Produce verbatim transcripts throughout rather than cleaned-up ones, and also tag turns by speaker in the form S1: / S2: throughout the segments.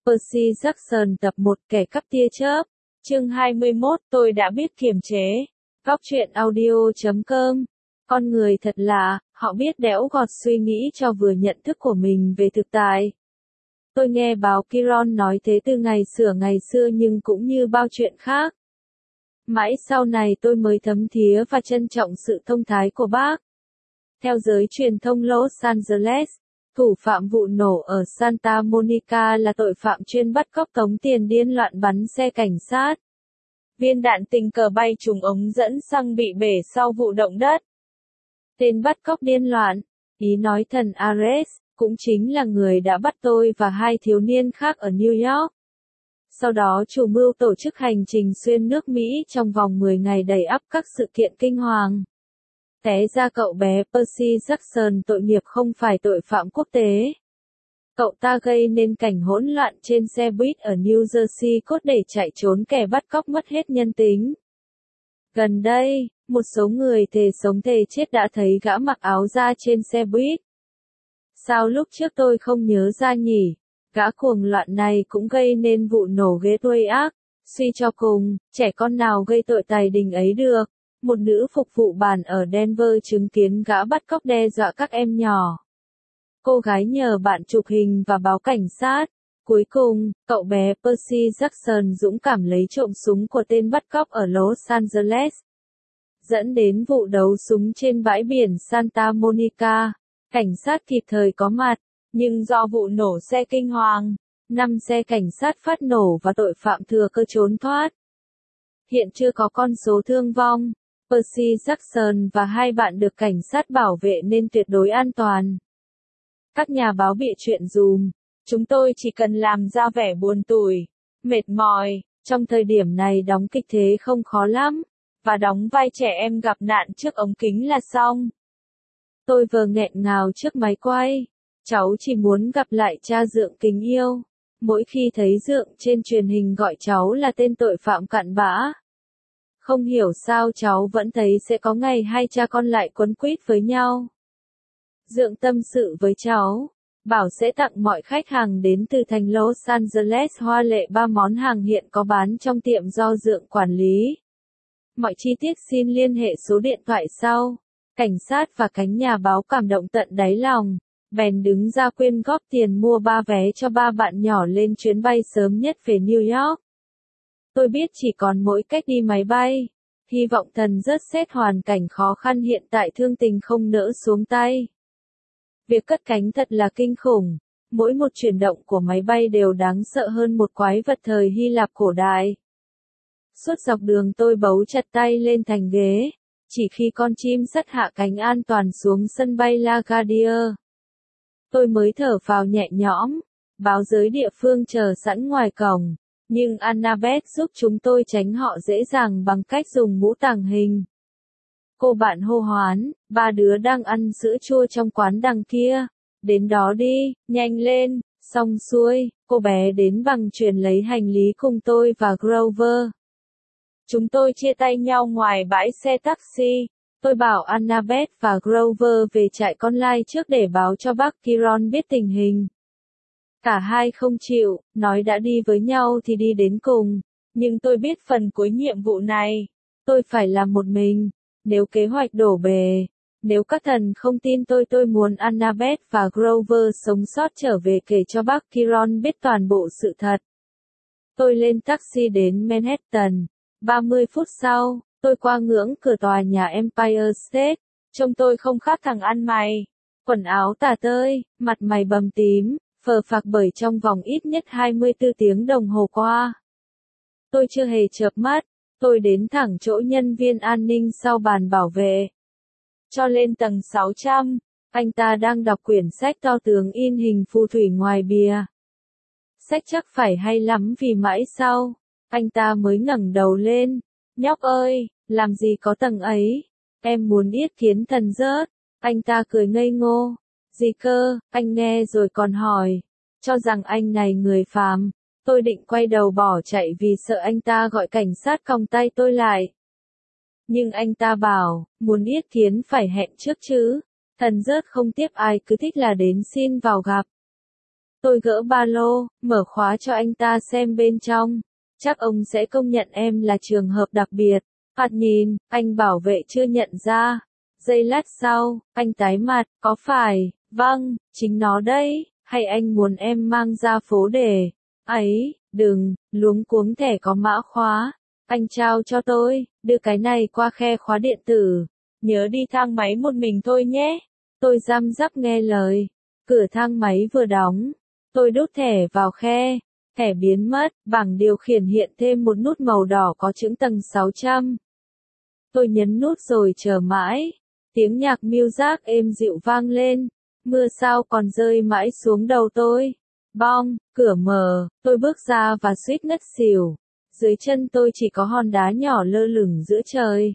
S1: Percy Jackson tập một Kẻ cắp tia chớp. Chương hai mươi mốt Tôi đã biết kiềm chế. Góc truyện audio chấm com. Con người thật lạ, họ biết đẽo gọt suy nghĩ cho vừa nhận thức của mình về thực tại. Tôi nghe báo Chiron nói thế từ ngày xưa ngày xưa nhưng cũng như bao chuyện khác. Mãi sau này tôi mới thấm thía và trân trọng sự thông thái của bác. Theo giới truyền thông Los Angeles, thủ phạm vụ nổ ở Santa Monica là tội phạm chuyên bắt cóc tống tiền điên loạn bắn xe cảnh sát. Viên đạn tình cờ bay trúng ống dẫn xăng bị bể sau vụ động đất. Tên bắt cóc điên loạn, ý nói thần Ares, cũng chính là người đã bắt tôi và hai thiếu niên khác ở New York. Sau đó chủ mưu tổ chức hành trình xuyên nước Mỹ trong vòng mười ngày đầy ắp các sự kiện kinh hoàng. Té ra cậu bé Percy Jackson tội nghiệp không phải tội phạm quốc tế. Cậu ta gây nên cảnh hỗn loạn trên xe buýt ở New Jersey cốt để chạy trốn kẻ bắt cóc mất hết nhân tính. Gần đây, một số người thề sống thề chết đã thấy gã mặc áo da trên xe buýt. Sao lúc trước tôi không nhớ ra nhỉ? Gã cuồng loạn này cũng gây nên vụ nổ ghê tuây ác. Suy cho cùng, trẻ con nào gây tội tài đình ấy được? Một nữ phục vụ bàn ở Denver chứng kiến gã bắt cóc đe dọa các em nhỏ. Cô gái nhờ bạn chụp hình và báo cảnh sát. Cuối cùng, cậu bé Percy Jackson dũng cảm lấy trộm súng của tên bắt cóc ở Los Angeles. Dẫn đến vụ đấu súng trên bãi biển Santa Monica. Cảnh sát kịp thời có mặt, nhưng do vụ nổ xe kinh hoàng, năm xe cảnh sát phát nổ và tội phạm thừa cơ trốn thoát. Hiện chưa có con số thương vong. Percy Jackson và hai bạn được cảnh sát bảo vệ nên tuyệt đối an toàn. Các nhà báo bịa chuyện dùm. Chúng tôi chỉ cần làm ra vẻ buồn tủi, mệt mỏi. Trong thời điểm này đóng kịch thế không khó lắm. Và đóng vai trẻ em gặp nạn trước ống kính là xong. Tôi vừa nghẹn ngào trước máy quay. Cháu chỉ muốn gặp lại cha Dượng kính yêu. Mỗi khi thấy Dượng trên truyền hình gọi cháu là tên tội phạm cặn bã. Không hiểu sao cháu vẫn thấy sẽ có ngày hai cha con lại quấn quýt với nhau. Dượng tâm sự với cháu, bảo sẽ tặng mọi khách hàng đến từ thành Los Angeles hoa lệ ba món hàng hiện có bán trong tiệm do Dượng quản lý. Mọi chi tiết xin liên hệ số điện thoại sau. Cảnh sát và cánh nhà báo cảm động tận đáy lòng, bèn đứng ra quyên góp tiền mua ba vé cho ba bạn nhỏ lên chuyến bay sớm nhất về New York. Tôi biết chỉ còn mỗi cách đi máy bay. Hy vọng thần rất xét hoàn cảnh khó khăn hiện tại thương tình không nỡ xuống tay. Việc cất cánh thật là kinh khủng. Mỗi một chuyển động của máy bay đều đáng sợ hơn một quái vật thời Hy Lạp cổ đại. Suốt dọc đường tôi bấu chặt tay lên thành ghế. Chỉ khi con chim sắt hạ cánh an toàn xuống sân bay LaGuardia, tôi mới thở phào nhẹ nhõm. Báo giới địa phương chờ sẵn ngoài cổng. Nhưng Annabeth giúp chúng tôi tránh họ dễ dàng bằng cách dùng mũ tàng hình. Cô bạn hô hoán, ba đứa đang ăn sữa chua trong quán đằng kia. Đến đó đi, nhanh lên. Xong xuôi, cô bé đến bằng truyền lấy hành lý cùng tôi và Grover. Chúng tôi chia tay nhau ngoài bãi xe taxi. Tôi bảo Annabeth và Grover về trại con lai trước để báo cho bác Chiron biết tình hình. Cả hai không chịu, nói đã đi với nhau thì đi đến cùng. Nhưng tôi biết phần cuối nhiệm vụ này, tôi phải làm một mình. Nếu kế hoạch đổ bể, nếu các thần không tin tôi tôi muốn Annabeth và Grover sống sót trở về kể cho bác Chiron biết toàn bộ sự thật. Tôi lên taxi đến Manhattan. ba mươi phút sau, tôi qua ngưỡng cửa tòa nhà Empire State. Trông tôi không khác thằng ăn mày. Quần áo tả tơi, mặt mày bầm tím. Phờ phạc bởi trong vòng ít nhất hai mươi tư tiếng đồng hồ qua. Tôi chưa hề chợp mắt, tôi đến thẳng chỗ nhân viên an ninh sau bàn bảo vệ. Cho lên tầng sáu trăm, anh ta đang đọc quyển sách to tướng in hình phù thủy ngoài bìa. Sách chắc phải hay lắm vì mãi sau, anh ta mới ngẩng đầu lên. Nhóc ơi, làm gì có tầng ấy, em muốn yết kiến thần rớt. Anh ta cười ngây ngô. Gì cơ, anh nghe rồi còn hỏi. Cho rằng anh này người phàm. Tôi định quay đầu bỏ chạy vì sợ anh ta gọi cảnh sát còng tay tôi lại. Nhưng anh ta bảo, muốn yết kiến phải hẹn trước chứ. Thần rớt không tiếp ai cứ thích là đến xin vào gặp. Tôi gỡ ba lô, mở khóa cho anh ta xem bên trong. Chắc ông sẽ công nhận em là trường hợp đặc biệt. Thoạt nhìn, anh bảo vệ chưa nhận ra. Giây lát sau, anh tái mặt, có phải, vâng, chính nó đấy, hay anh muốn em mang ra phố để... Ấy, đừng, luống cuống thẻ có mã khóa. Anh trao cho tôi, đưa cái này qua khe khóa điện tử. Nhớ đi thang máy một mình thôi nhé. Tôi răm rắp nghe lời. Cửa thang máy vừa đóng. Tôi đút thẻ vào khe. Thẻ biến mất, bảng điều khiển hiện thêm một nút màu đỏ có chữ tầng sáu trăm. Tôi nhấn nút rồi chờ mãi. Tiếng nhạc Muzak êm dịu vang lên. Mưa sao còn rơi mãi xuống đầu tôi. Bong, cửa mở, tôi bước ra và suýt ngất xỉu. Dưới chân tôi chỉ có hòn đá nhỏ lơ lửng giữa trời.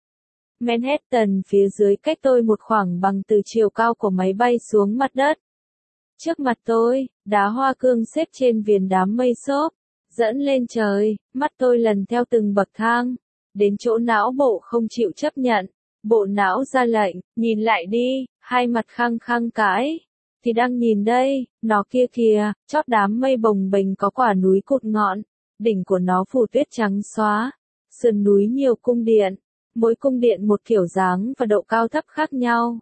S1: Manhattan phía dưới cách tôi một khoảng bằng từ chiều cao của máy bay xuống mặt đất. Trước mặt tôi, đá hoa cương xếp trên viền đám mây xốp, dẫn lên trời, mắt tôi lần theo từng bậc thang, đến chỗ não bộ không chịu chấp nhận. Bộ não ra lệnh, nhìn lại đi, hai mặt khăng khăng cãi. Thì đang nhìn đây, nó kia kìa, chót đám mây bồng bềnh có quả núi cụt ngọn, đỉnh của nó phủ tuyết trắng xóa, sườn núi nhiều cung điện, mỗi cung điện một kiểu dáng và độ cao thấp khác nhau.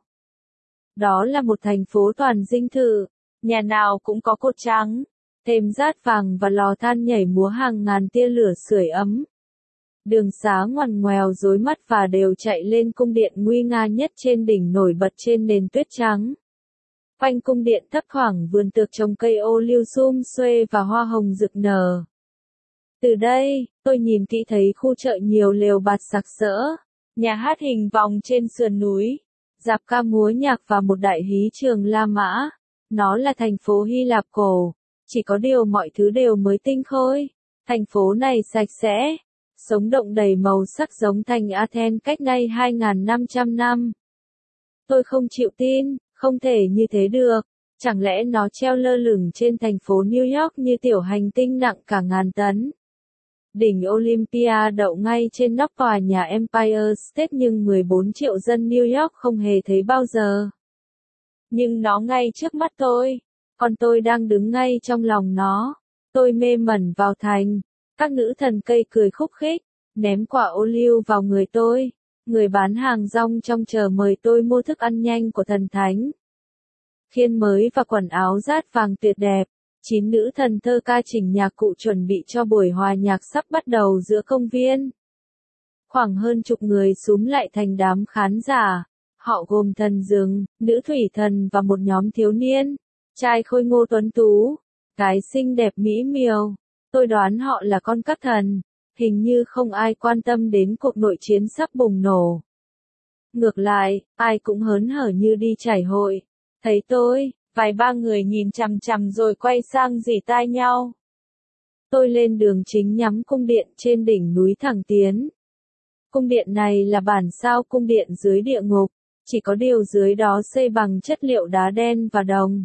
S1: Đó là một thành phố toàn dinh thự, nhà nào cũng có cột trắng, thềm rát vàng và lò than nhảy múa hàng ngàn tia lửa sưởi ấm. Đường xá ngoằn ngoèo rối mắt và đều chạy lên cung điện nguy nga nhất trên đỉnh nổi bật trên nền tuyết trắng. Quanh cung điện thấp thoảng vườn tược trồng cây ô liu sum xuê và hoa hồng rực nở. Từ đây, tôi nhìn kỹ thấy khu chợ nhiều lều bạt sặc sỡ, nhà hát hình vòng trên sườn núi, rạp ca múa nhạc và một đại hí trường La Mã. Nó là thành phố Hy Lạp cổ, chỉ có điều mọi thứ đều mới tinh khôi. Thành phố này sạch sẽ, sống động đầy màu sắc giống thành Athens cách nay hai nghìn năm trăm năm. Tôi không chịu tin, không thể như thế được. Chẳng lẽ nó treo lơ lửng trên thành phố New York như tiểu hành tinh nặng cả ngàn tấn? Đỉnh Olympia đậu ngay trên nóc tòa nhà Empire State nhưng mười bốn triệu dân New York không hề thấy bao giờ. Nhưng nó ngay trước mắt tôi, còn tôi đang đứng ngay trong lòng nó. Tôi mê mẩn vào thành. Các nữ thần cây cười khúc khích, ném quả ô liu vào người tôi. Người bán hàng rong trong chờ mời tôi mua thức ăn nhanh của thần thánh. Khiên mới và quần áo rát vàng tuyệt đẹp. Chín nữ thần thơ ca chỉnh nhạc cụ chuẩn bị cho buổi hòa nhạc sắp bắt đầu giữa công viên. Khoảng hơn chục người xúm lại thành đám khán giả. Họ gồm thần rừng, nữ thủy thần và một nhóm thiếu niên. Trai khôi ngô tuấn tú, gái xinh đẹp mỹ miều. Tôi đoán họ là con các thần. Hình như không ai quan tâm đến cuộc nội chiến sắp bùng nổ. Ngược lại, ai cũng hớn hở như đi trải hội. Thấy tôi, vài ba người nhìn chằm chằm rồi quay sang rỉ tai nhau. Tôi lên đường chính nhắm cung điện trên đỉnh núi thẳng tiến. Cung điện này là bản sao cung điện dưới địa ngục, chỉ có điều dưới đó xây bằng chất liệu đá đen và đồng.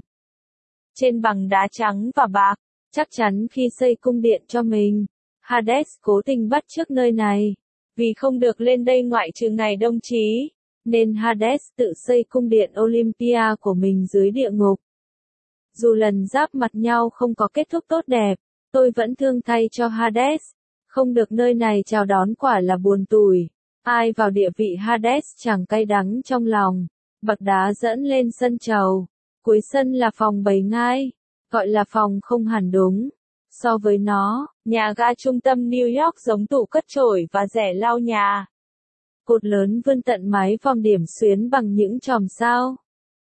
S1: Trên bằng đá trắng và bạc, chắc chắn khi xây cung điện cho mình, Hades cố tình bắt chước nơi này. Vì không được lên đây ngoại trừ ngày đông chí, nên Hades tự xây cung điện Olympia của mình dưới địa ngục. Dù lần giáp mặt nhau không có kết thúc tốt đẹp, tôi vẫn thương thay cho Hades. Không được nơi này chào đón quả là buồn tủi. Ai vào địa vị Hades chẳng cay đắng trong lòng. Bậc đá dẫn lên sân chầu. Cuối sân là phòng bày ngai. Gọi là phòng không hẳn đúng. So với nó, nhà ga trung tâm New York giống tủ cất chổi và rẻ lau nhà. Cột lớn vươn tận mái vòm điểm xuyến bằng những chòm sao.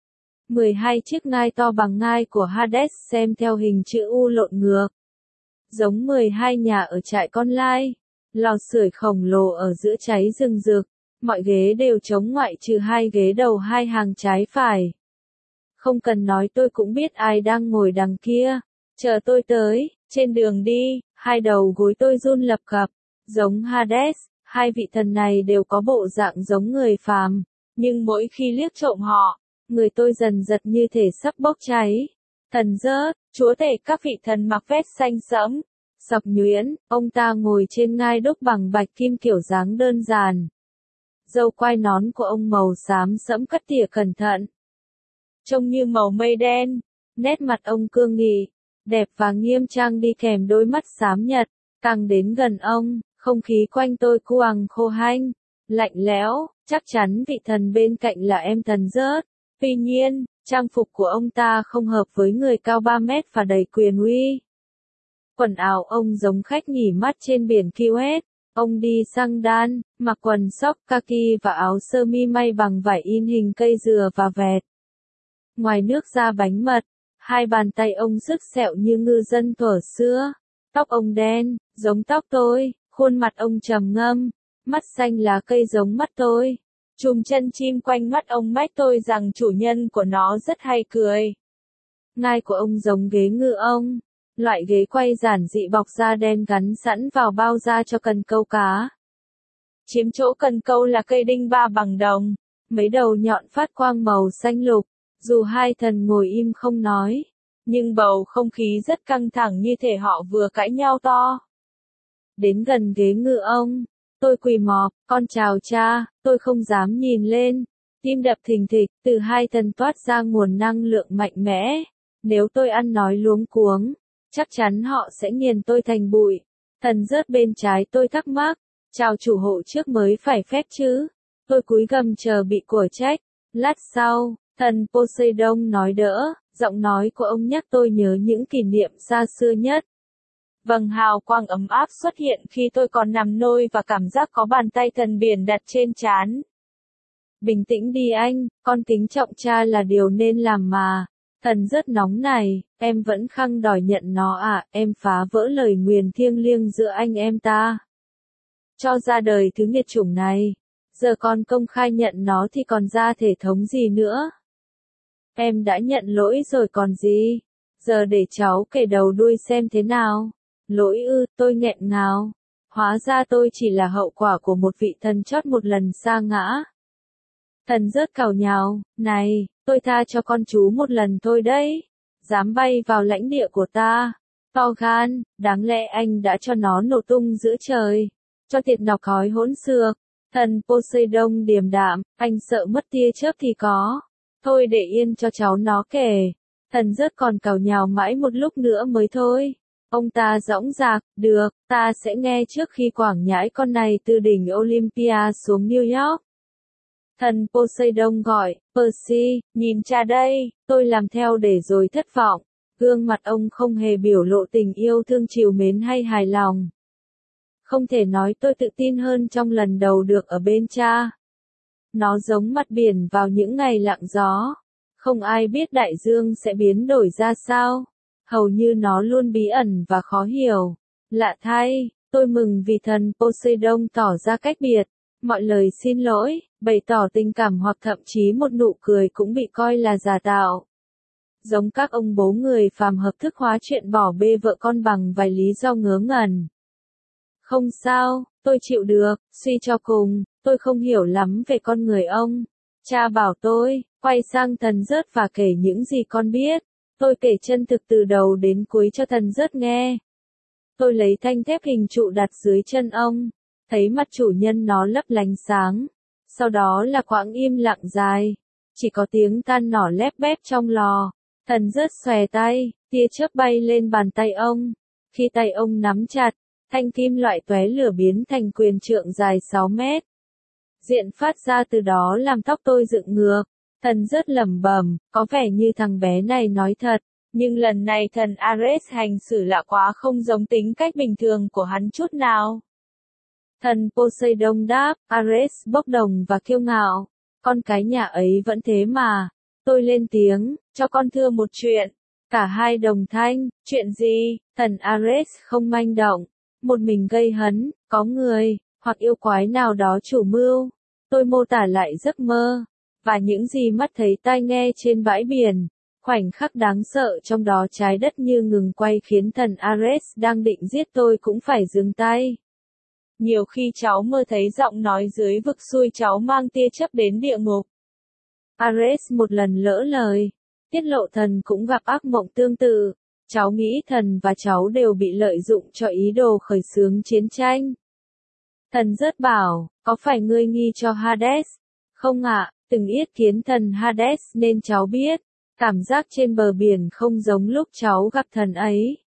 S1: mười hai chiếc ngai to bằng ngai của Hades xem theo hình chữ U lộn ngược. Giống mười hai nhà ở trại con lai. Lò sưởi khổng lồ ở giữa cháy rừng rực. Mọi ghế đều trống ngoại trừ hai ghế đầu hai hàng trái phải. Không cần nói tôi cũng biết ai đang ngồi đằng kia. Chờ tôi tới, trên đường đi, hai đầu gối tôi run lập cập. Giống Hades, hai vị thần này đều có bộ dạng giống người phàm. Nhưng mỗi khi liếc trộm họ, người tôi dần giật như thể sắp bốc cháy. Thần rớt, chúa tể các vị thần mặc vest xanh sẫm. Sọc nhuyễn, ông ta ngồi trên ngai đúc bằng bạch kim kiểu dáng đơn giản. Râu quai nón của ông màu xám sẫm cắt tỉa cẩn thận. Trông như màu mây đen, Nét mặt ông cương nghị, đẹp và nghiêm trang đi kèm đôi mắt xám nhật. Càng đến gần ông, không khí quanh tôi quằng khô hanh, lạnh lẽo, chắc chắn vị thần bên cạnh là em Thần Rớt. Tuy nhiên, trang phục của ông ta không hợp với người cao ba mét và đầy quyền uy. Quần áo ông giống khách nghỉ mát trên biển Kuwait. Ông đi sang đan, mặc quần sóc kaki và áo sơ mi may bằng vải in hình cây dừa và vẹt. Ngoài nước ra bánh mật, hai bàn tay ông rứt sẹo như ngư dân thuở xưa. Tóc ông đen, giống tóc tôi, khuôn mặt ông trầm ngâm, mắt xanh lá cây giống mắt tôi. Chùm chân chim quanh mắt ông mách tôi rằng chủ nhân của nó rất hay cười. Ngai của ông giống ghế ngựa ông, loại ghế quay giản dị bọc da đen gắn sẵn vào bao da cho cần câu cá. Chiếm chỗ cần câu là cây đinh ba bằng đồng, mấy đầu nhọn phát quang màu xanh lục. Dù hai thần ngồi im không nói, nhưng bầu không khí rất căng thẳng như thể họ vừa cãi nhau to. Đến gần ghế ngựa ông, tôi quỳ mọp, con chào cha, tôi không dám nhìn lên. Tim đập thình thịch, từ hai thần toát ra nguồn năng lượng mạnh mẽ. Nếu tôi ăn nói luống cuống, chắc chắn họ sẽ nghiền tôi thành bụi. Thần Rớt bên trái tôi thắc mắc, chào chủ hộ trước mới phải phép chứ. Tôi cúi gầm chờ bị của trách. Lát sau, thần Poseidon nói đỡ, giọng nói của ông nhắc tôi nhớ những kỷ niệm xa xưa nhất. Vầng hào quang ấm áp xuất hiện khi tôi còn nằm nôi và cảm giác có bàn tay thần biển đặt trên trán. Bình tĩnh đi anh, con kính trọng cha là điều nên làm mà. Thần Rớt nóng này, em vẫn khăng đòi nhận nó à, em phá vỡ lời nguyền thiêng liêng giữa anh em ta. Cho ra đời thứ nghiệt chủng này, giờ con công khai nhận nó thì còn ra thể thống gì nữa. Em đã nhận lỗi rồi còn gì, giờ để cháu kể đầu đuôi xem thế nào. Lỗi ư, tôi nghẹn ngào. Hóa ra tôi chỉ là hậu quả của một vị thần chót một lần sa ngã. Thần Rớt càu nhào, này, tôi tha cho con chú một lần thôi đấy. Dám bay vào lãnh địa của ta. To gan, đáng lẽ anh đã cho nó nổ tung giữa trời. Cho thiệt nọc khói hỗn xược. Thần Poseidon điềm đạm, anh sợ mất tia chớp thì có. Thôi để yên cho cháu nó kể. Thần Rớt còn càu nhào mãi một lúc nữa mới thôi. Ông ta dõng dạc, được, ta sẽ nghe trước khi quảng nhãi con này từ đỉnh Olympia xuống New York. Thần Poseidon gọi, Percy, nhìn cha đây, tôi làm theo để rồi thất vọng. Gương mặt ông không hề biểu lộ tình yêu thương trìu mến hay hài lòng. Không thể nói tôi tự tin hơn trong lần đầu được ở bên cha. Nó giống mặt biển vào những ngày lặng gió. Không ai biết đại dương sẽ biến đổi ra sao. Hầu như nó luôn bí ẩn và khó hiểu. Lạ thay, tôi mừng vì thần Poseidon tỏ ra cách biệt. Mọi lời xin lỗi, bày tỏ tình cảm hoặc thậm chí một nụ cười cũng bị coi là giả tạo. Giống các ông bố người phàm hợp thức hóa chuyện bỏ bê vợ con bằng vài lý do ngớ ngẩn. Không sao, tôi chịu được, suy cho cùng, tôi không hiểu lắm về con người ông. Cha bảo tôi, quay sang thần Rớt và kể những gì con biết. Tôi kể chân thực từ đầu đến cuối cho thần Rớt nghe. Tôi lấy thanh thép hình trụ đặt dưới chân ông, thấy mặt chủ nhân nó lấp lánh sáng. Sau đó là quãng im lặng dài, chỉ có tiếng than nỏ lép bép trong lò. Thần Rớt xòe tay, tia chớp bay lên bàn tay ông. Khi tay ông nắm chặt, thanh kim loại tóe lửa biến thành quyền trượng dài sáu mét. Diện phát ra từ đó làm tóc tôi dựng ngược. Thần Rớt lẩm bẩm, có vẻ như thằng bé này nói thật, nhưng lần này thần Ares hành xử lạ quá, không giống tính cách bình thường của hắn chút nào. Thần Poseidon đáp, Ares bốc đồng và kiêu ngạo, con cái nhà ấy vẫn thế mà. Tôi lên tiếng, cho con thưa một chuyện. Cả hai đồng thanh, chuyện gì? Thần Ares không manh động, một mình gây hấn, có người, hoặc yêu quái nào đó chủ mưu. Tôi mô tả lại giấc mơ, và những gì mắt thấy tai nghe trên bãi biển. Khoảnh khắc đáng sợ trong đó, trái đất như ngừng quay khiến thần Ares đang định giết tôi cũng phải dừng tay. Nhiều khi cháu mơ thấy giọng nói dưới vực xui cháu mang tia chớp đến địa ngục. Ares một lần lỡ lời, tiết lộ thần cũng gặp ác mộng tương tự. Cháu nghĩ thần và cháu đều bị lợi dụng cho ý đồ khởi xướng chiến tranh. Thần Rớt bảo, có phải ngươi nghi cho Hades? Không ạ, từng yết kiến thần Hades nên cháu biết. Cảm giác trên bờ biển không giống lúc cháu gặp thần ấy.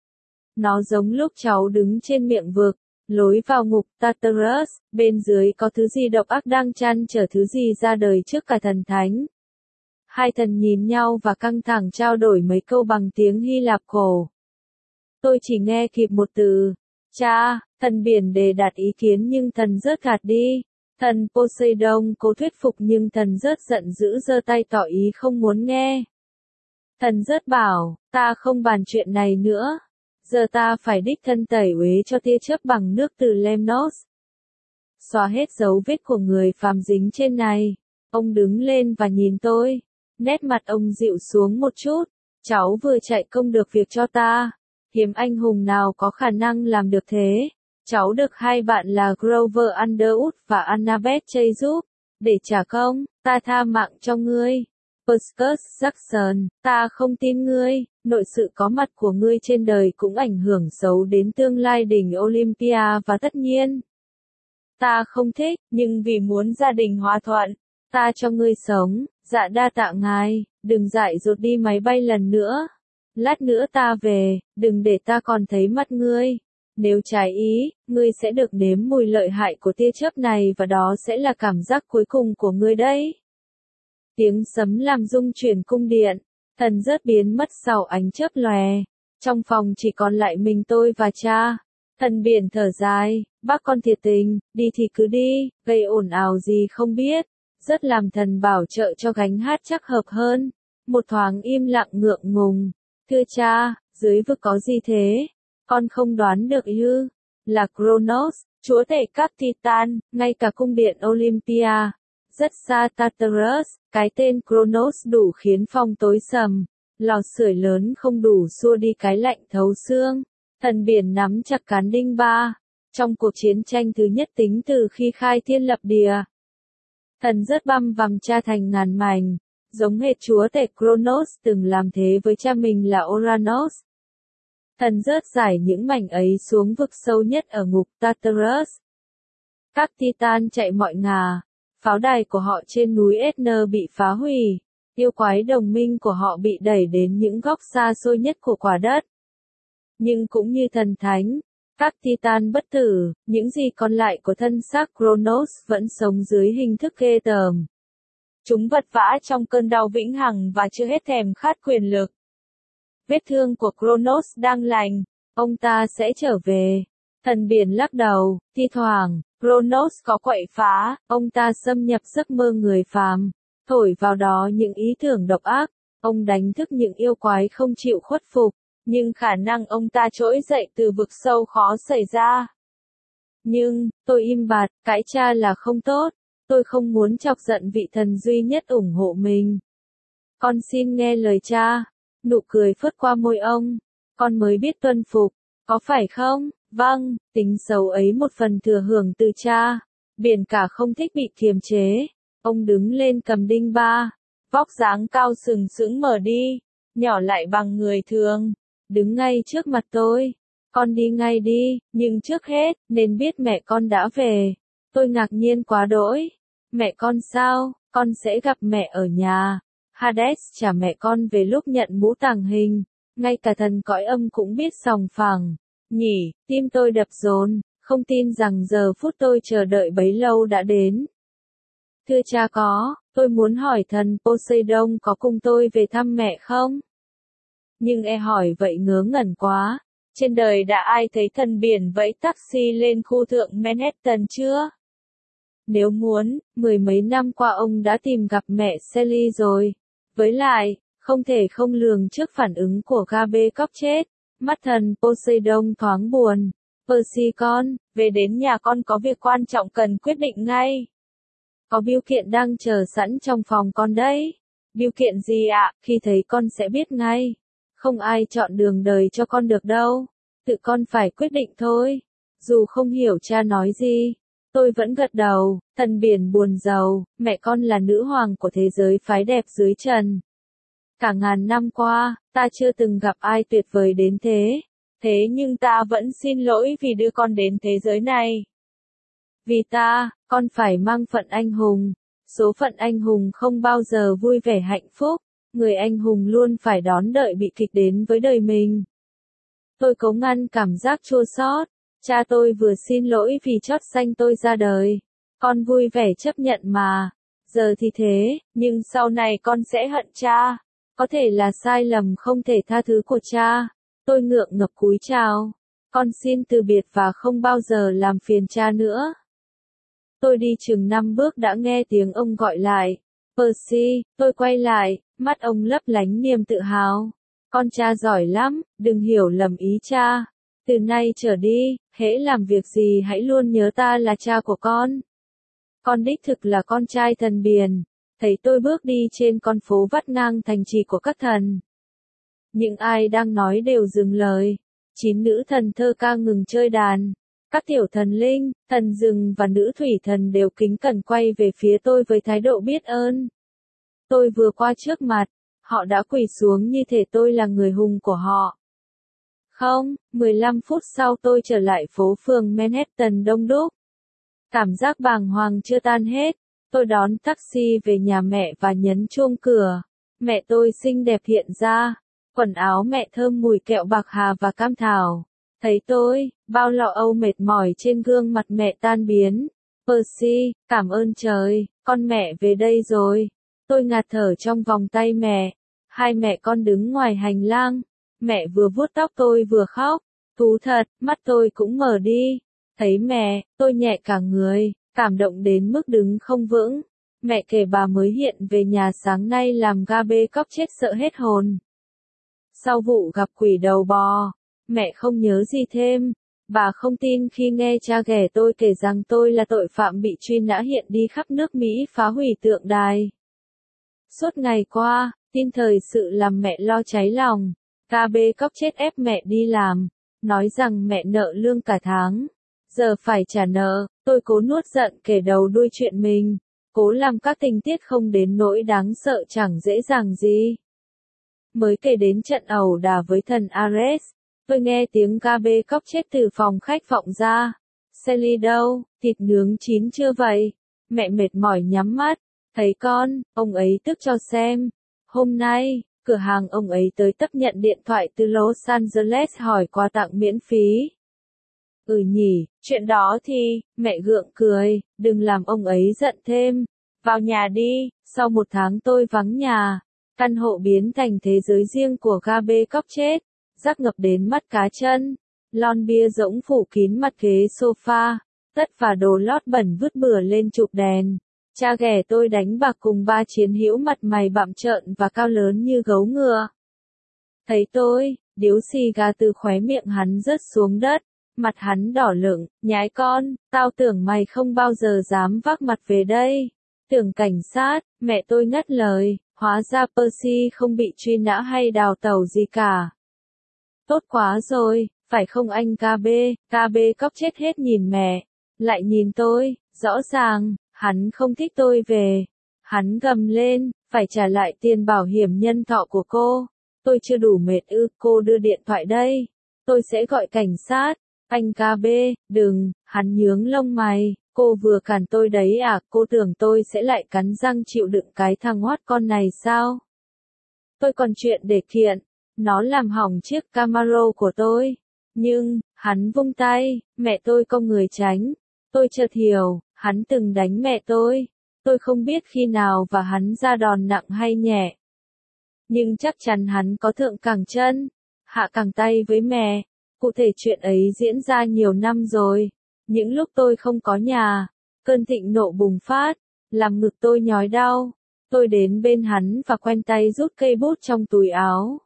S1: Nó giống lúc cháu đứng trên miệng vực, lối vào ngục Tartarus, bên dưới có thứ gì độc ác đang chăn trở thứ gì ra đời trước cả thần thánh. Hai thần nhìn nhau và căng thẳng trao đổi mấy câu bằng tiếng Hy Lạp cổ. Tôi chỉ nghe kịp một từ, cha, thần biển đề đạt ý kiến nhưng thần rớt gạt đi. Thần Poseidon cố thuyết phục nhưng thần rớt giận dữ giơ tay tỏ ý không muốn nghe. Thần rớt bảo, ta không bàn chuyện này nữa. Giờ ta phải đích thân tẩy uế cho tia chớp bằng nước từ Lemnos. Xóa hết dấu vết của người phàm dính trên này. Ông đứng lên và nhìn tôi. Nét mặt ông dịu xuống một chút. Cháu vừa chạy công được việc cho ta. Hiếm anh hùng nào có khả năng làm được thế. Cháu được hai bạn là Grover Underwood và Annabeth Chase giúp. Để trả công, ta tha mạng cho ngươi. Perseus Jackson, ta không tin ngươi, nội sự có mặt của ngươi trên đời cũng ảnh hưởng xấu đến tương lai đỉnh Olympia và tất nhiên. Ta không thích, nhưng vì muốn gia đình hòa thuận, ta cho ngươi sống, dạ đa tạ ngài, đừng dại dột đi máy bay lần nữa. Lát nữa ta về, đừng để ta còn thấy mắt ngươi. Nếu trái ý, ngươi sẽ được nếm mùi lợi hại của tia chớp này và đó sẽ là cảm giác cuối cùng của ngươi đấy. Tiếng sấm làm rung chuyển cung điện, thần rớt biến mất sau ánh chớp lòe. Trong phòng chỉ còn lại mình tôi và cha. Thần biển thở dài, bác con thiệt tình, đi thì cứ đi, gây ồn ào gì không biết. Rất làm thần bảo trợ cho gánh hát chắc hợp hơn. Một thoáng im lặng ngượng ngùng. Thưa cha, dưới vực có gì thế? Con không đoán được ư? Là Kronos, chúa tể các Titan, ngay cả cung điện Olympia. Rất xa Tartarus, cái tên Kronos đủ khiến phòng tối sầm. Lò sưởi lớn không đủ xua đi cái lạnh thấu xương. Thần biển nắm chặt cán đinh ba. Trong cuộc chiến tranh thứ nhất tính từ khi khai thiên lập địa. Thần rớt băm vằm cha thành ngàn mảnh. Giống hệt chúa tể Kronos từng làm thế với cha mình là Uranus. Thần rớt giải những mảnh ấy xuống vực sâu nhất ở ngục Tartarus. Các Titan chạy mọi ngả. Pháo đài của họ trên núi Etna bị phá hủy. Yêu quái đồng minh của họ bị đẩy đến những góc xa xôi nhất của quả đất. Nhưng cũng như thần thánh, các Titan bất tử, những gì còn lại của thân xác Kronos vẫn sống dưới hình thức ghê tởm. Chúng vật vã trong cơn đau vĩnh hằng và chưa hết thèm khát quyền lực. Vết thương của Kronos đang lành, ông ta sẽ trở về. Thần biển lắc đầu, thi thoảng, Kronos có quậy phá, ông ta xâm nhập giấc mơ người phàm, thổi vào đó những ý tưởng độc ác, ông đánh thức những yêu quái không chịu khuất phục, nhưng khả năng ông ta trỗi dậy từ vực sâu khó xảy ra. Nhưng, tôi im bặt, cãi cha là không tốt, tôi không muốn chọc giận vị thần duy nhất ủng hộ mình. Con xin nghe lời cha. Nụ cười phớt qua môi ông. Con mới biết tuân phục, có phải không? Vâng, tính xấu ấy một phần thừa hưởng từ cha. Biển cả không thích bị kiềm chế. Ông đứng lên cầm đinh ba. Vóc dáng cao sừng sững mở đi. Nhỏ lại bằng người thường. Đứng ngay trước mặt tôi. Con đi ngay đi, nhưng trước hết, nên biết mẹ con đã về. Tôi ngạc nhiên quá đỗi. Mẹ con sao? Con sẽ gặp mẹ ở nhà. Hades trả mẹ con về lúc nhận mũ tàng hình. Ngay cả thần cõi âm cũng biết sòng phẳng. Nhỉ, tim tôi đập dồn, không tin rằng giờ phút tôi chờ đợi bấy lâu đã đến. Thưa cha có, tôi muốn hỏi thần Poseidon có cùng tôi về thăm mẹ không? Nhưng e hỏi vậy ngớ ngẩn quá. Trên đời đã ai thấy thần biển vẫy taxi lên khu thượng Manhattan chưa? Nếu muốn, mười mấy năm qua ông đã tìm gặp mẹ Sally rồi. Với lại, không thể không lường trước phản ứng của Gabe cóc chết. Mắt thần Poseidon thoáng buồn. Percy con, về đến nhà con có việc quan trọng cần quyết định ngay. Có bưu kiện đang chờ sẵn trong phòng con đấy. Bưu kiện gì ạ? Khi thấy con sẽ biết ngay. Không ai chọn đường đời cho con được đâu. Tự con phải quyết định thôi. Dù không hiểu cha nói gì, tôi vẫn gật đầu. Thần biển buồn rầu, mẹ con là nữ hoàng của thế giới phái đẹp dưới trần. Cả ngàn năm qua, ta chưa từng gặp ai tuyệt vời đến thế. Thế nhưng ta vẫn xin lỗi vì đưa con đến thế giới này. Vì ta, con phải mang phận anh hùng. Số phận anh hùng không bao giờ vui vẻ hạnh phúc. người anh hùng luôn phải đón đợi bị kịch đến với đời mình. Tôi cố ngăn cảm giác chua xót. Cha tôi vừa xin lỗi vì chót sanh tôi ra đời. Con vui vẻ chấp nhận mà. Giờ thì thế, nhưng sau này con sẽ hận cha. Có thể là sai lầm không thể tha thứ của cha. Tôi ngượng ngập cúi chào. Con xin từ biệt và không bao giờ làm phiền cha nữa. Tôi đi chừng năm bước đã nghe tiếng ông gọi lại. Percy, tôi quay lại, mắt ông lấp lánh niềm tự hào. Con cha giỏi lắm, đừng hiểu lầm ý cha. Từ nay trở đi, hễ làm việc gì hãy luôn nhớ ta là cha của con. Con đích thực là con trai thần biển. Thấy tôi bước đi trên con phố vắt ngang thành trì của các thần. Những ai đang nói đều dừng lời. Chín nữ thần thơ ca ngừng chơi đàn. Các tiểu thần linh, thần rừng và nữ thủy thần đều kính cẩn quay về phía tôi với thái độ biết ơn. Tôi vừa qua trước mặt, họ đã quỳ xuống như thể tôi là người hùng của họ. Không, mười lăm phút sau tôi trở lại phố phường Manhattan đông đúc. Cảm giác bàng hoàng chưa tan hết. Tôi đón taxi về nhà mẹ và nhấn chuông cửa. Mẹ tôi xinh đẹp hiện ra. Quần áo mẹ thơm mùi kẹo bạc hà và cam thảo. Thấy tôi, bao lo âu mệt mỏi trên gương mặt mẹ tan biến. Percy, cảm ơn trời, con mẹ về đây rồi. Tôi ngạt thở trong vòng tay mẹ. Hai mẹ con đứng ngoài hành lang. Mẹ vừa vuốt tóc tôi vừa khóc. Thú thật, mắt tôi cũng mở đi. Thấy mẹ, tôi nhẹ cả người, cảm động đến mức đứng không vững. Mẹ kể bà mới hiện về nhà sáng nay làm Gabe cóc chết sợ hết hồn. Sau vụ gặp quỷ đầu bò, mẹ không nhớ gì thêm. Bà không tin khi nghe cha ghẻ tôi kể rằng tôi là tội phạm bị truy nã hiện đi khắp nước Mỹ phá hủy tượng đài. Suốt ngày qua, tin thời sự làm mẹ lo cháy lòng. Gabe cóc chết ép mẹ đi làm, nói rằng mẹ nợ lương cả tháng. Giờ phải trả nợ, tôi cố nuốt giận kể đầu đuôi chuyện mình. Cố làm các tình tiết không đến nỗi đáng sợ chẳng dễ dàng gì. Mới kể đến trận ẩu đả với thần Ares, tôi nghe tiếng Gabe cóc chết từ phòng khách vọng ra. Sally đâu, thịt nướng chín chưa vậy? Mẹ mệt mỏi nhắm mắt. Thấy con, ông ấy tức cho xem. Hôm nay, cửa hàng ông ấy tới tấp nhận điện thoại từ Los Angeles hỏi quà tặng miễn phí. Ừ nhỉ, chuyện đó thì, mẹ gượng cười, đừng làm ông ấy giận thêm. Vào nhà đi, sau một tháng tôi vắng nhà. Căn hộ biến thành thế giới riêng của Gabe cóc chết, rác ngập đến mắt cá chân. Lon bia rỗng phủ kín mặt ghế sofa, tất và đồ lót bẩn vứt bừa lên chụp đèn. Cha ghẻ tôi đánh bạc cùng ba chiến hữu mặt mày bặm trợn và cao lớn như gấu ngựa. Thấy tôi, điếu xì gà từ khóe miệng hắn rớt xuống đất. Mặt hắn đỏ lửng, nhái con, tao tưởng mày không bao giờ dám vác mặt về đây. Tưởng cảnh sát, mẹ tôi ngắt lời, hóa ra Percy không bị truy nã hay đào tẩu gì cả. Tốt quá rồi, phải không anh Gabe? Gabe cóc chết hết nhìn mẹ, lại nhìn tôi, rõ ràng, hắn không thích tôi về. Hắn gầm lên, phải trả lại tiền bảo hiểm nhân thọ của cô. Tôi chưa đủ mệt ư, cô đưa điện thoại đây. Tôi sẽ gọi cảnh sát. Anh Gabe, đừng, hắn nhướng lông mày, cô vừa cản tôi đấy à, cô tưởng tôi sẽ lại cắn răng chịu đựng cái thằng hoắt con này sao? Tôi còn chuyện để kiện, nó làm hỏng chiếc Camaro của tôi. Nhưng, hắn vung tay, mẹ tôi cong người tránh. Tôi chợt hiểu, hắn từng đánh mẹ tôi. Tôi không biết khi nào và hắn ra đòn nặng hay nhẹ. Nhưng chắc chắn hắn có thượng cẳng chân, hạ cẳng tay với mẹ. Cụ thể chuyện ấy diễn ra nhiều năm rồi. Những lúc tôi không có nhà, cơn thịnh nộ bùng phát, làm ngực tôi nhói đau. Tôi đến bên hắn và quen tay rút cây bút trong túi áo.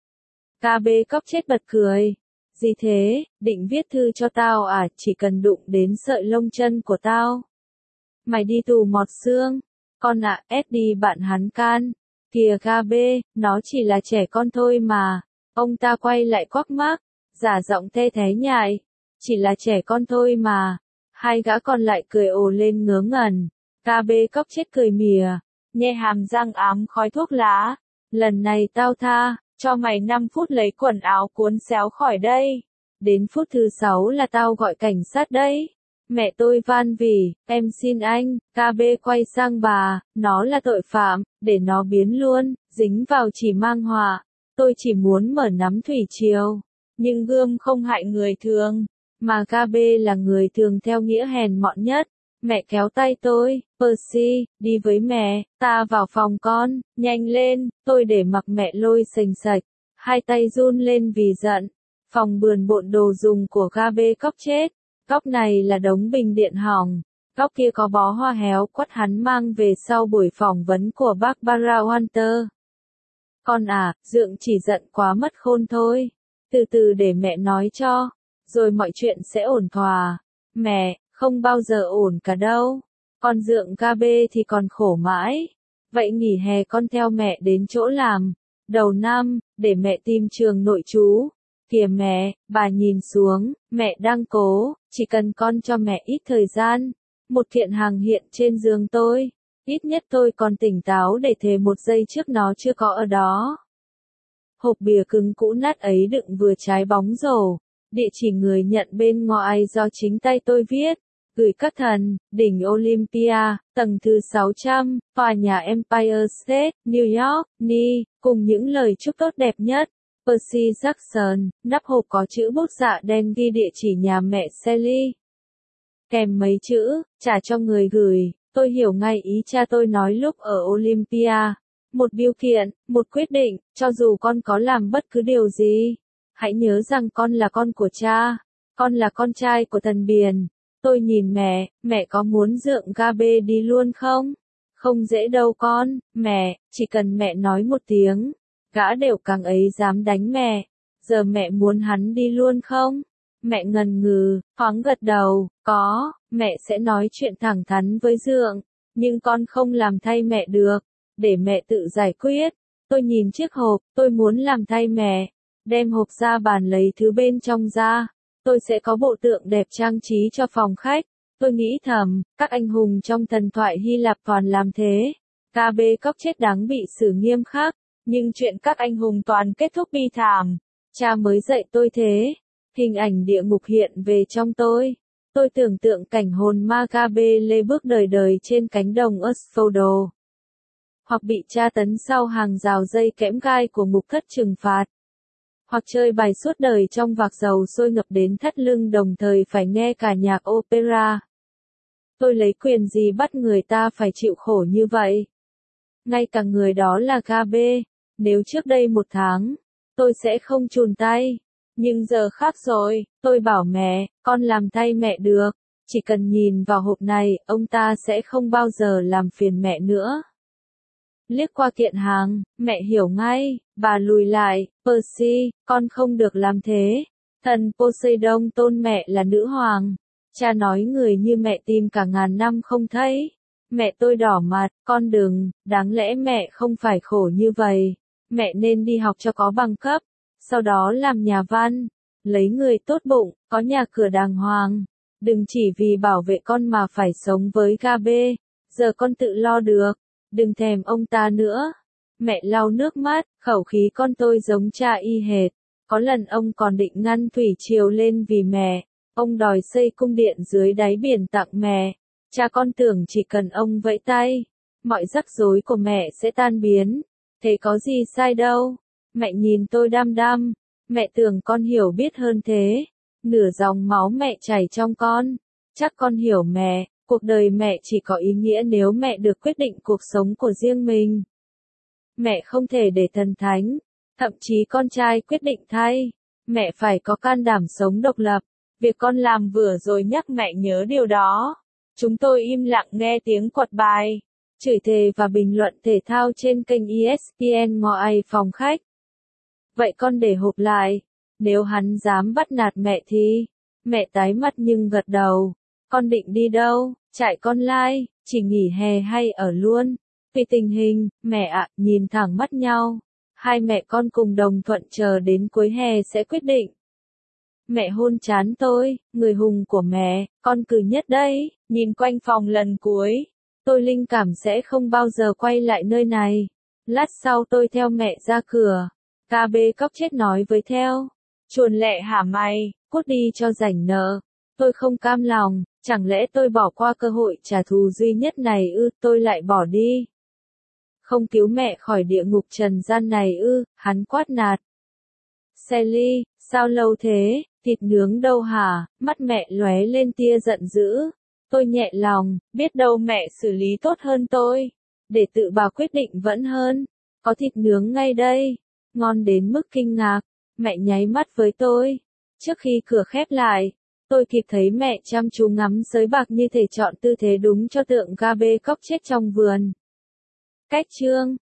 S1: Gabe cóc chết bật cười. Gì thế, định viết thư cho tao à, chỉ cần đụng đến sợi lông chân của tao. Mày đi tù mọt xương. Con ạ, à, Eddie bạn hắn can. Kìa Gabe, nó chỉ là trẻ con thôi mà. Ông ta quay lại quắc mác, giả giọng the thé nhại. Chỉ là trẻ con thôi mà. Hai gã còn lại cười ồ lên ngớ ngẩn. Gabe cóc chết cười mỉa, nhe hàm răng ám khói thuốc lá. Lần này tao tha, cho mày năm phút lấy quần áo cuốn xéo khỏi đây. Đến phút thứ sáu là tao gọi cảnh sát đấy. Mẹ tôi van vỉ, em xin anh. Gabe quay sang bà, nó là tội phạm, để nó biến luôn, dính vào chỉ mang họa. Tôi chỉ muốn mở nắm thủy triều. Nhưng gươm không hại người thường, mà Gabe là người thường theo nghĩa hèn mọn nhất. Mẹ kéo tay tôi, Percy, đi với mẹ, ta vào phòng con, nhanh lên, tôi để mặc mẹ lôi sềnh sạch, hai tay run lên vì giận. Phòng bừa bộn đồ dùng của Gabe cóc chết, góc này là đống bình điện hỏng, góc kia có bó hoa héo quắt hắn mang về sau buổi phỏng vấn của Barbara Walter. Con à, Dượng chỉ giận quá mất khôn thôi, từ từ để mẹ nói cho, rồi mọi chuyện sẽ ổn thỏa. Mẹ, không bao giờ ổn cả đâu. Con Dượng Gabe thì còn khổ mãi. Vậy nghỉ hè con theo mẹ đến chỗ làm. Đầu năm, để mẹ tìm trường nội trú. Kìa mẹ, bà nhìn xuống, mẹ đang cố, chỉ cần con cho mẹ ít thời gian. Một kiện hàng hiện trên giường tôi. Ít nhất tôi còn tỉnh táo để thề một giây trước nó chưa có ở đó. Hộp bìa cứng cũ nát ấy đựng vừa trái bóng rổ. Địa chỉ người nhận bên ngoài do chính tay tôi viết. Gửi các thần, đỉnh Olympia, tầng thứ sáu trăm, tòa nhà Empire State, New York, Ni, cùng những lời chúc tốt đẹp nhất. Percy Jackson, nắp hộp có chữ bút dạ đen ghi địa chỉ nhà mẹ Sally. Kèm mấy chữ, trả cho người gửi, tôi hiểu ngay ý cha tôi nói lúc ở Olympia. Một bưu kiện, một quyết định, cho dù con có làm bất cứ điều gì. Hãy nhớ rằng con là con của cha, con là con trai của thần biển. Tôi nhìn mẹ, mẹ có muốn Dượng Gabe đi luôn không? Không dễ đâu con, mẹ, chỉ cần mẹ nói một tiếng, gã đều càng ấy dám đánh mẹ. Giờ mẹ muốn hắn đi luôn không? Mẹ ngần ngừ, thoáng gật đầu, có, mẹ sẽ nói chuyện thẳng thắn với Dượng, nhưng con không làm thay mẹ được, để mẹ tự giải quyết. Tôi nhìn chiếc hộp, tôi muốn làm thay mẹ, đem hộp ra bàn lấy thứ bên trong ra. Tôi sẽ có bộ tượng đẹp trang trí cho phòng khách. Tôi nghĩ thầm, các anh hùng trong thần thoại Hy Lạp toàn làm thế. Gabe cóc chết đáng bị xử nghiêm khắc, nhưng chuyện các anh hùng toàn kết thúc bi thảm. Cha mới dạy tôi thế. Hình ảnh địa ngục hiện về trong tôi. Tôi tưởng tượng cảnh hồn ma Gabe lê bước đời đời trên cánh đồng Asphodel. Hoặc bị tra tấn sau hàng rào dây kẽm gai của ngục thất trừng phạt. Hoặc chơi bài suốt đời trong vạc dầu sôi ngập đến thắt lưng đồng thời phải nghe cả nhạc opera. Tôi lấy quyền gì bắt người ta phải chịu khổ như vậy? Ngay cả người đó là Gabe, nếu trước đây một tháng, tôi sẽ không chùn tay. Nhưng giờ khác rồi, tôi bảo mẹ, con làm thay mẹ được. Chỉ cần nhìn vào hộp này, ông ta sẽ không bao giờ làm phiền mẹ nữa. Liếc qua kiện hàng, mẹ hiểu ngay, bà lùi lại, Percy, con không được làm thế. Thần Poseidon tôn mẹ là nữ hoàng. Cha nói người như mẹ tìm cả ngàn năm không thấy. Mẹ tôi đỏ mặt, con đừng, đáng lẽ mẹ không phải khổ như vậy. Mẹ nên đi học cho có bằng cấp, sau đó làm nhà văn, lấy người tốt bụng, có nhà cửa đàng hoàng. Đừng chỉ vì bảo vệ con mà phải sống với Gabe, giờ con tự lo được. Đừng thèm ông ta nữa. Mẹ lau nước mắt, khẩu khí con tôi giống cha y hệt. Có lần ông còn định ngăn thủy triều lên vì mẹ. Ông đòi xây cung điện dưới đáy biển tặng mẹ. Cha con tưởng chỉ cần ông vẫy tay, mọi rắc rối của mẹ sẽ tan biến. Thế có gì sai đâu. Mẹ nhìn tôi đăm đăm. Mẹ tưởng con hiểu biết hơn thế. Nửa dòng máu mẹ chảy trong con. Chắc con hiểu mẹ. Cuộc đời mẹ chỉ có ý nghĩa nếu mẹ được quyết định cuộc sống của riêng mình. Mẹ không thể để thần thánh, thậm chí con trai quyết định thay. Mẹ phải có can đảm sống độc lập. Việc con làm vừa rồi nhắc mẹ nhớ điều đó. Chúng tôi im lặng nghe tiếng quạt bài, chửi thề và bình luận thể thao trên kênh E S P N ngoài phòng khách. Vậy con để hộp lại. Nếu hắn dám bắt nạt mẹ thì... Mẹ tái mặt nhưng gật đầu. Con định đi đâu? Trại con lai, chỉ nghỉ hè hay ở luôn? Vì tình hình, mẹ ạ, nhìn thẳng mắt nhau. Hai mẹ con cùng đồng thuận chờ đến cuối hè sẽ quyết định. Mẹ hôn trán tôi, người hùng của mẹ, con cử nhất đấy. Nhìn quanh phòng lần cuối, tôi linh cảm sẽ không bao giờ quay lại nơi này. Lát sau tôi theo mẹ ra cửa. Gabe cóc chết nói với theo. Chuồn lẹ hả mày, cút đi cho rảnh nợ. Tôi không cam lòng, chẳng lẽ tôi bỏ qua cơ hội trả thù duy nhất này ư, tôi lại bỏ đi. Không cứu mẹ khỏi địa ngục trần gian này ư, hắn quát nạt. Sally, sao lâu thế, thịt nướng đâu hả, mắt mẹ lóe lên tia giận dữ. Tôi nhẹ lòng, biết đâu mẹ xử lý tốt hơn tôi. Để tự bà quyết định vẫn hơn. Có thịt nướng ngay đây. Ngon đến mức kinh ngạc. Mẹ nháy mắt với tôi. Trước khi cửa khép lại, tôi kịp thấy mẹ chăm chú ngắm sới bạc như thể chọn tư thế đúng cho tượng Gabe Cóc chết trong vườn. Cách chương